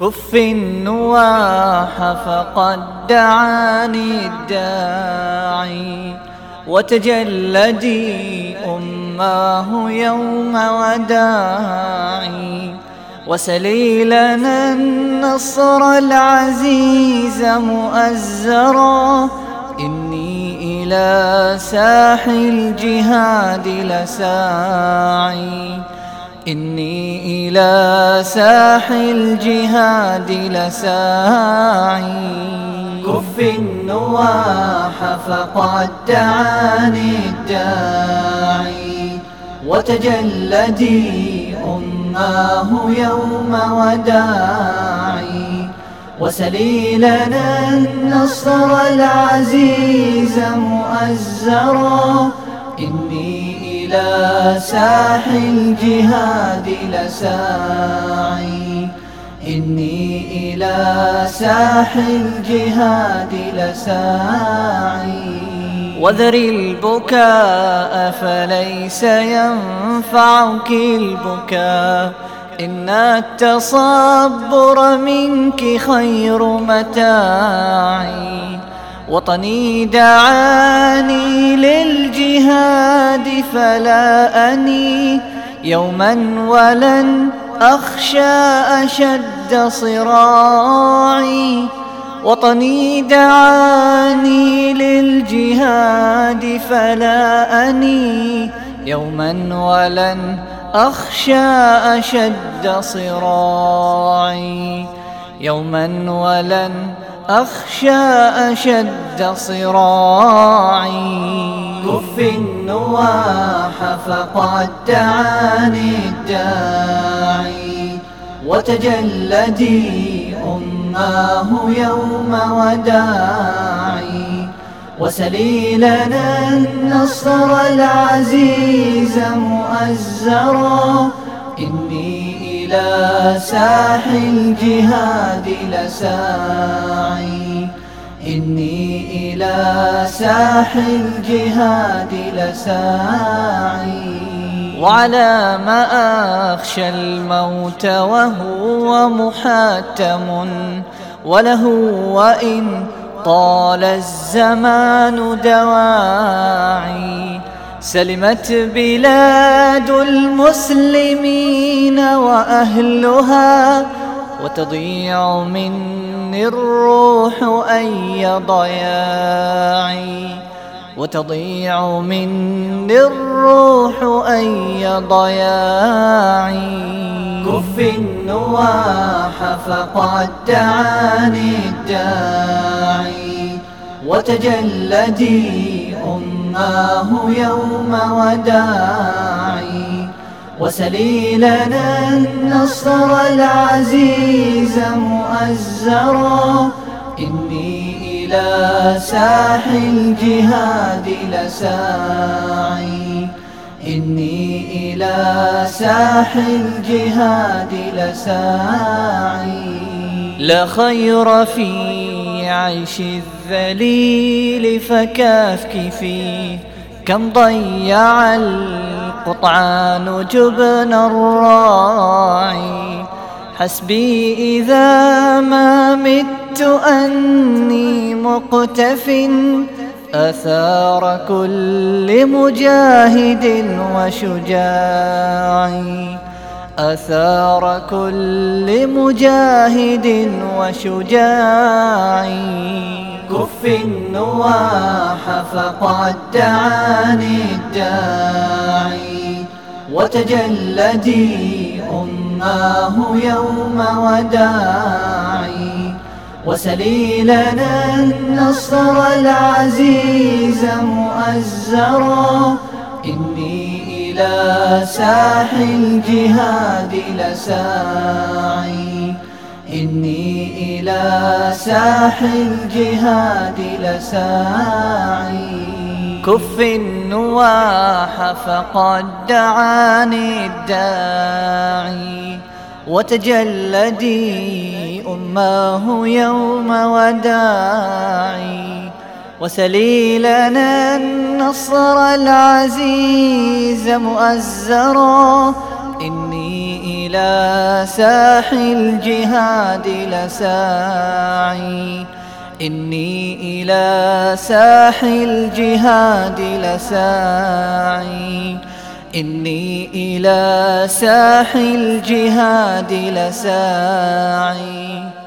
كف النواح فقد دعاني الداعي، وتجلدي أماه يوم وداعي، وسلي لنا النصر العزيز مؤزرا. إني إلى ساح الجهاد لساعي، إني إلى ساح الجهاد لساعي. كف النواح فقد دعاني الداعي، وتجلدي أماه يوم وداعي، وسلي لنا النصر العزيز مؤزرا. إني إلى ساح الجهاد لساعي، إني إلى ساح الجهاد لساعي. وذري البكاء فليس ينفعك البكاء، إن التصبر منك خير متاعي. وطني دعاني للجهاد فلا أني يوما ولن أخشى أشد صراعي. وطني دعاني للجهاد فلا أني يوما ولن أخشى أشد صراعي، يوما ولن أخشى أشد صراعي. كف النواح فقد دعاني الداعي، وتجلدي أماه يوم وداعي، وسلي لنا النصر العزيز مؤزرا. إني إلى ساح الجهاد لساعي، إني إلى ساح الجهاد لساعي. وعلى ما أخشى الموت وهو محتم، وله وإن طال الزمان دواعي. سلمت بلاد المسلمين وأهلها، وتضيع مني الروح أي ضياعي، وتضيع مني الروح أي ضياعي. كف النواح فقد دعاني الداعي، وتجلدي أماه يوم وداعي، وسلي لنا النصر العزيز مؤزرا. إني إلى ساح الجهاد لساعي، إني إلى ساح الجهاد لساعي. لا خير في عيش الذليل فكافك فيه، كم ضيع القطعان جبن الراعي. حسبي إذا ما مت أني مقتف آثار كل مجاهد وشجاعي، آثار كل مجاهد وشجاعي. كف النواح فقد دعاني الداعي، وتجلدي أماه يوم وداعي، وسلي لنا النصر العزيز مؤزرا. إني إلى ساح الجهاد لساعي، إني إلى ساح الجهاد لساعي. كف النواح فقد دعاني الداعي، وتجلدي أماه يوم وداعي، وسلي لنا النصر العزيز مؤزرا. إني إلى ساح الجهاد لساعي إني إلى ساح الجهاد لساعي إني إلى ساح الجهاد لساعي